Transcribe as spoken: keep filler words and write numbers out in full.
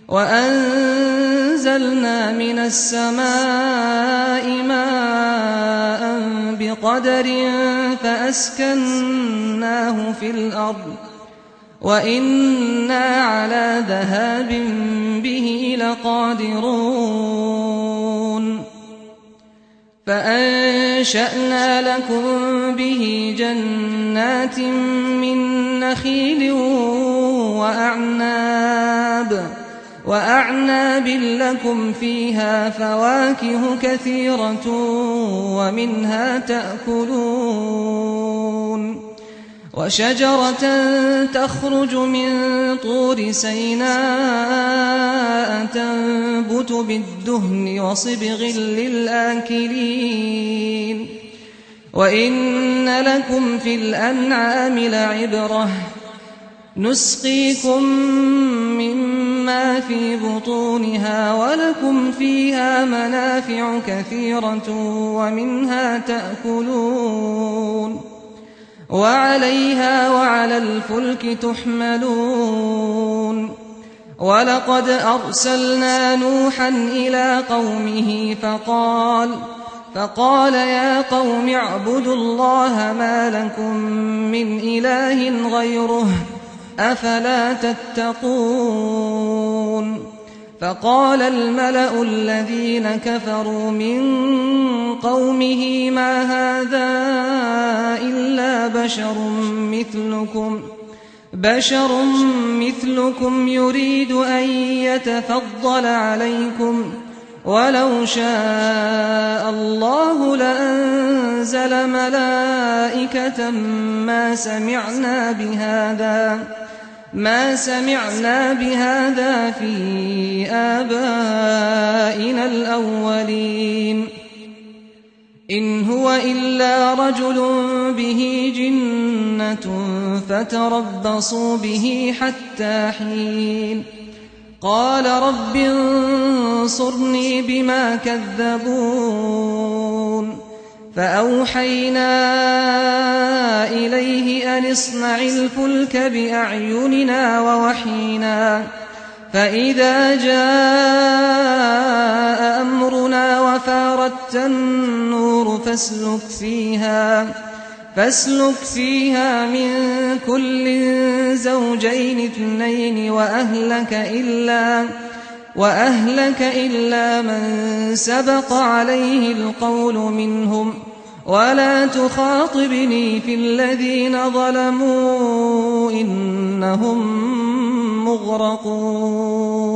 وأنزلنا من السماء ماء بقدر فأسكناه في الأرض وإنا على ذهاب به لقادرون فأنشأنا لكم به جنات من نخيل وأعناب وأعناب لكم فيها فواكه كثيرة ومنها تأكلون وشجرة تخرج من طور سيناء تنبت بالدهن وصبغ للآكلين وإن لكم في الأنعام لعبرة نسقيكم مما في بطونها ولكم فيها منافع كثيرة ومنها تأكلون وعليها وعلى الفلك تحملون ولقد أرسلنا نوحا إلى قومه فقال فقال يا قوم اعبدوا الله ما لكم من إله غيره أفلا تتقون فقال الملأ الذين كفروا من قومه ما هذا إلا بشر مثلكم بشر مثلكم يريد أن يتفضل عليكم ولو شاء الله لأنزل ملائكة ما سمعنا بهذا ما سمعنا بهذا في آبائنا الأولين إن هو إلا رجل به جنة فتربصوا به حتى حين قال رب انصرني بما كذبون فأوحينا إليه أن اصنع الفلك بأعيننا ووحينا فإذا جاء أمرنا وفاردت النور فاسلك فيها فاسلك فيها من كل زوجين اثنين وأهلك إلا وأهلك إلا من سبق عليه القول منهم ولا تخاطبني في الذين ظلموا إنهم مغرقون.